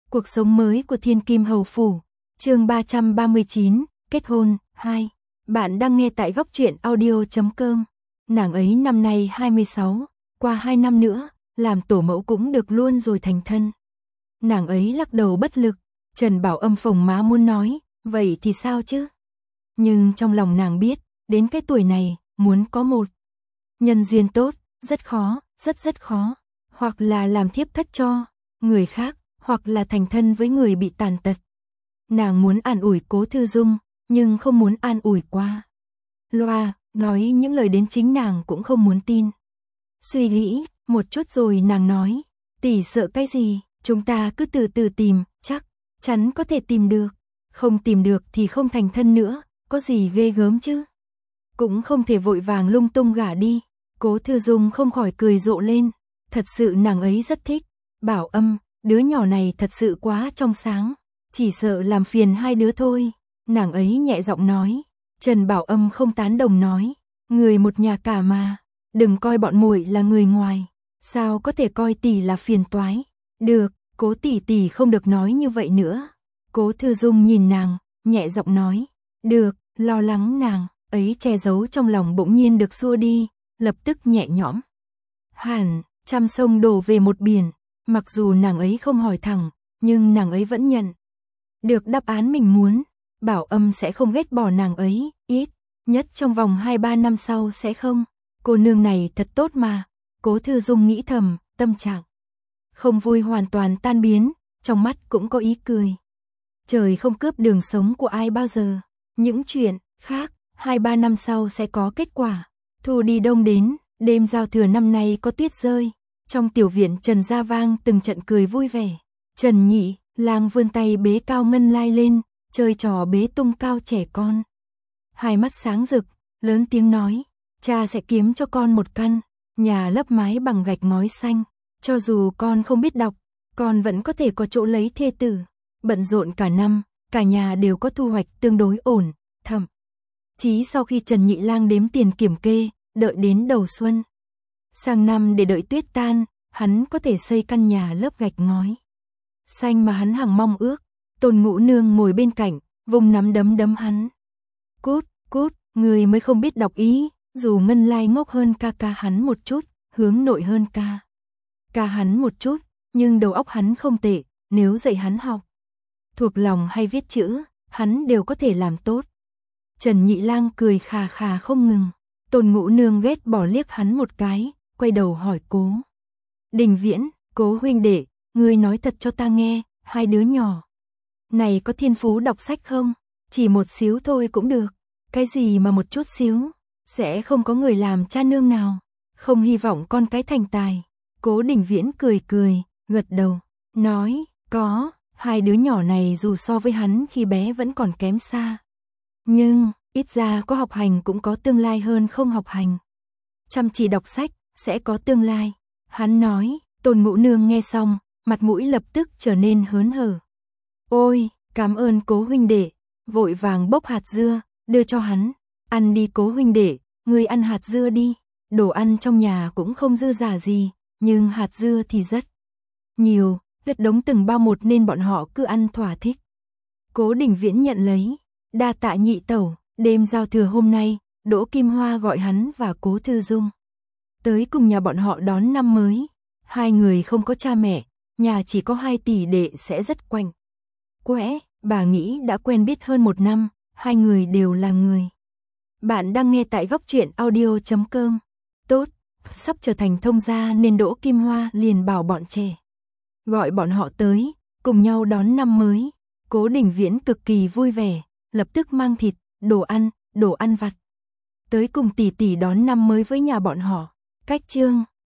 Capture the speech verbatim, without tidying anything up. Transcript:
Cuộc sống mới của Thiên Kim Hầu Phủ, chương ba trăm ba mươi chín, kết hôn, hai. Bạn đang nghe tại góc truyện audio chấm com. Nàng ấy năm nay hai mươi sáu, qua hai năm nữa, làm tổ mẫu cũng được luôn rồi thành thân. Nàng ấy lắc đầu bất lực, Trần Bảo Âm phồng má muốn nói, vậy thì sao chứ? Nhưng trong lòng nàng biết, đến cái tuổi này, muốn có một nhân duyên tốt, rất khó, rất rất khó. Hoặc là làm thiếp thất cho người khác, hoặc là thành thân với người bị tàn tật. Nàng muốn an ủi Cố Thư Dung, nhưng không muốn an ủi qua loa, nói những lời đến chính nàng cũng không muốn tin. Suy nghĩ một chút rồi nàng nói, tỷ sợ cái gì, chúng ta cứ từ từ tìm, chắc chắn có thể tìm được. Không tìm được thì không thành thân nữa, có gì ghê gớm chứ. Cũng không thể vội vàng lung tung gả đi. Cố Thư Dung không khỏi cười rộ lên. Thật sự nàng ấy rất thích. Bảo Âm, đứa nhỏ này thật sự quá trong sáng. Chỉ sợ làm phiền hai đứa thôi. Nàng ấy nhẹ giọng nói. Trần Bảo Âm không tán đồng nói. Người một nhà cả mà. Đừng coi bọn muội là người ngoài. Sao có thể coi tỷ là phiền toái. Được, Cố tỷ tỷ không được nói như vậy nữa. Cố Thư Dung nhìn nàng, nhẹ giọng nói. Được, lo lắng nàng ấy che giấu trong lòng bỗng nhiên được xua đi, lập tức nhẹ nhõm. Hẳn, trăm sông đổ về một biển, mặc dù nàng ấy không hỏi thẳng, nhưng nàng ấy vẫn nhận được đáp án mình muốn. Bảo Âm sẽ không ghét bỏ nàng ấy, ít nhất trong vòng hai ba năm sau sẽ không. Cô nương này thật tốt mà. Cố Thư Dung nghĩ thầm, tâm trạng không vui hoàn toàn tan biến, trong mắt cũng có ý cười. Trời không cướp đường sống của ai bao giờ. Những chuyện khác, hai ba năm sau sẽ có kết quả. Thu đi đông đến, đêm giao thừa năm nay có tuyết rơi. Trong tiểu viện Trần Gia Vang từng trận cười vui vẻ. Trần Nhị Lang vươn tay bế Cao Ngân Lai lên, chơi trò bế tung cao trẻ con. Hai mắt sáng rực, lớn tiếng nói, cha sẽ kiếm cho con một căn nhà lấp mái bằng gạch ngói xanh. Cho dù con không biết đọc, con vẫn có thể có chỗ lấy thê tử. Bận rộn cả năm, cả nhà đều có thu hoạch tương đối ổn, thậm chí sau khi Trần Nhị Lang đếm tiền kiểm kê, đợi đến đầu xuân sang năm để đợi tuyết tan, hắn có thể xây căn nhà lớp gạch ngói xanh mà hắn hằng mong ước. Tôn Ngũ Nương ngồi bên cạnh, vùng nắm đấm đấm hắn. Cút, cút, người mới không biết đọc ý, dù Ngân Lai ngốc hơn ca ca hắn một chút, hướng nội hơn ca ca hắn một chút, nhưng đầu óc hắn không tệ, nếu dạy hắn học thuộc lòng hay viết chữ, hắn đều có thể làm tốt. Trần Nhị Lang cười khà khà không ngừng. Tôn Ngũ Nương ghét bỏ liếc hắn một cái, quay đầu hỏi Cố Đình Viễn, Cố huynh đệ, ngươi nói thật cho ta nghe, hai đứa nhỏ này có thiên phú đọc sách không? Chỉ một xíu thôi cũng được. Cái gì mà một chút xíu? Sẽ không có người làm cha nương nào không hy vọng con cái thành tài. Cố Đình Viễn cười cười, gật đầu, nói, có. Hai đứa nhỏ này dù so với hắn khi bé vẫn còn kém xa. Nhưng, ít ra có học hành cũng có tương lai hơn không học hành. Chăm chỉ đọc sách, sẽ có tương lai. Hắn nói. Tôn Ngũ Nương nghe xong, mặt mũi lập tức trở nên hớn hở. Ôi, cảm ơn Cố huynh đệ. Vội vàng bốc hạt dưa, đưa cho hắn. Ăn đi Cố huynh đệ, ngươi ăn hạt dưa đi. Đồ ăn trong nhà cũng không dư giả gì, nhưng hạt dưa thì rất nhiều. Lật đống từng bao một nên bọn họ cứ ăn thỏa thích. Cố Đình Viễn nhận lấy, đa tạ nhị tẩu. Đêm giao thừa hôm nay, Đỗ Kim Hoa gọi hắn và Cố Thư Dung tới cùng nhà bọn họ đón năm mới. Hai người không có cha mẹ, nhà chỉ có hai tỷ đệ sẽ rất quạnh quẽ. Bà nghĩ đã quen biết hơn một năm, hai người đều là người. Bạn đang nghe tại góc truyện audio chấm com. Tốt, sắp trở thành thông gia nên Đỗ Kim Hoa liền bảo bọn trẻ gọi bọn họ tới, cùng nhau đón năm mới. Cố Đình Viễn cực kỳ vui vẻ, lập tức mang thịt, đồ ăn, đồ ăn vặt tới cùng tỷ tỷ đón năm mới với nhà bọn họ. Cách chương